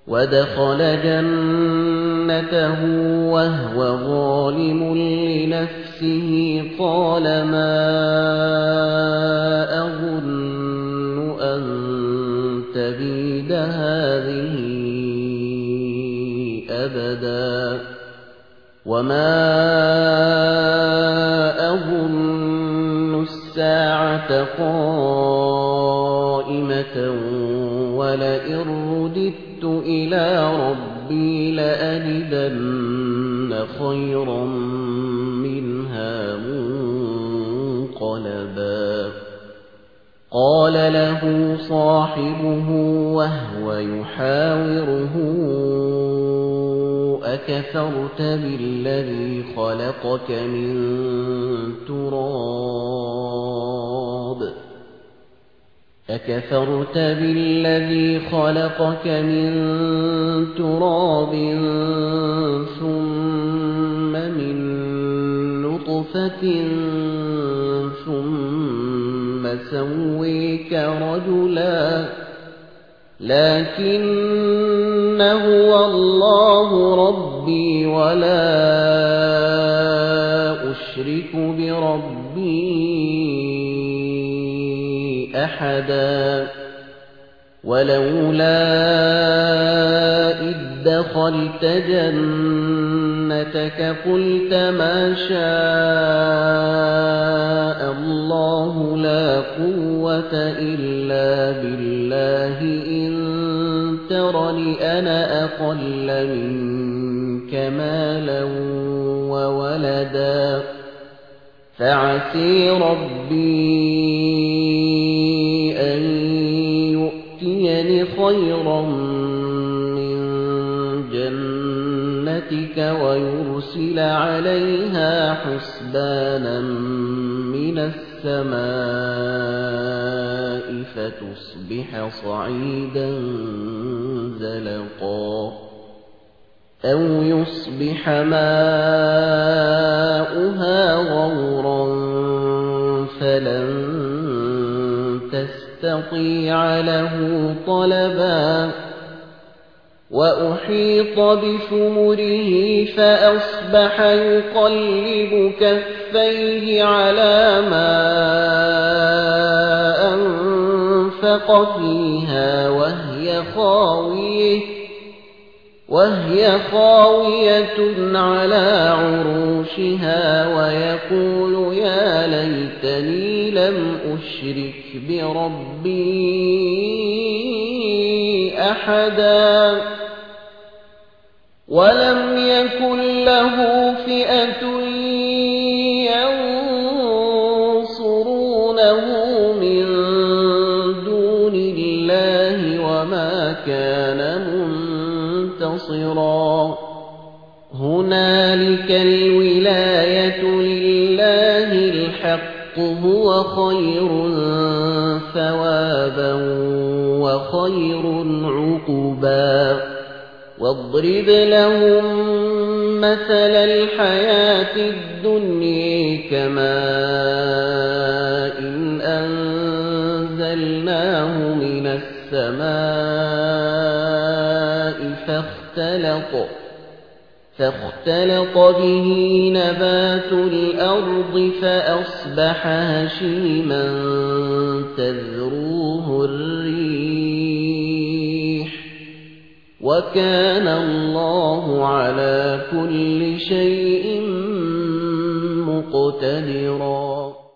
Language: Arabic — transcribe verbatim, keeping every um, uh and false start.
ودخل جنته وهو ظالم لنفسه قال ما أظن أن تبيد هذه أبدا وما أظن الساعة قائمة ولئن رددت إلى ربي لأجدن خيرا منها منقلبا قال له صاحبه وهو يحاوره أكفرت بالذي خلقك من تراب أكفرت بالذي خلقك من تراب ثم من نطفة ثم سويك رجلا لكن هو الله ربي ولا أشرك بربي أحدا ولولا إذ دخلت جنتك قلت ما شاء الله لا قوة إلا بالله إن ترني أنا أقل منك مالا وولدا فعسي ربي أن يؤتيني خيرا من جنتك ويرسل عليها حسبانا من السماء فتصبح صعيدا زلقا أو يصبح ماؤها غورا فلن تستطيع له طلبا وأحيط بثمره فأصبح يقلب كفيه على ما أنفق فيها وهي خاوية وهي خاوية على عروشها ويقول يا ليتني لم أشرك بربي أحدا ولم يكن له فئة ينصرونه من دون الله وما كان منتصرا هنالك الولاية لله الحق هو خير ثوابا وخير عقبا واضرب لهم مثل الحياة الدنيا كماء إن أنزلناه من السماء فاختلط فاختلط به نبات الأرض فأصبح هشيما تذروه الريح وكان الله على كل شيء مقتدرا.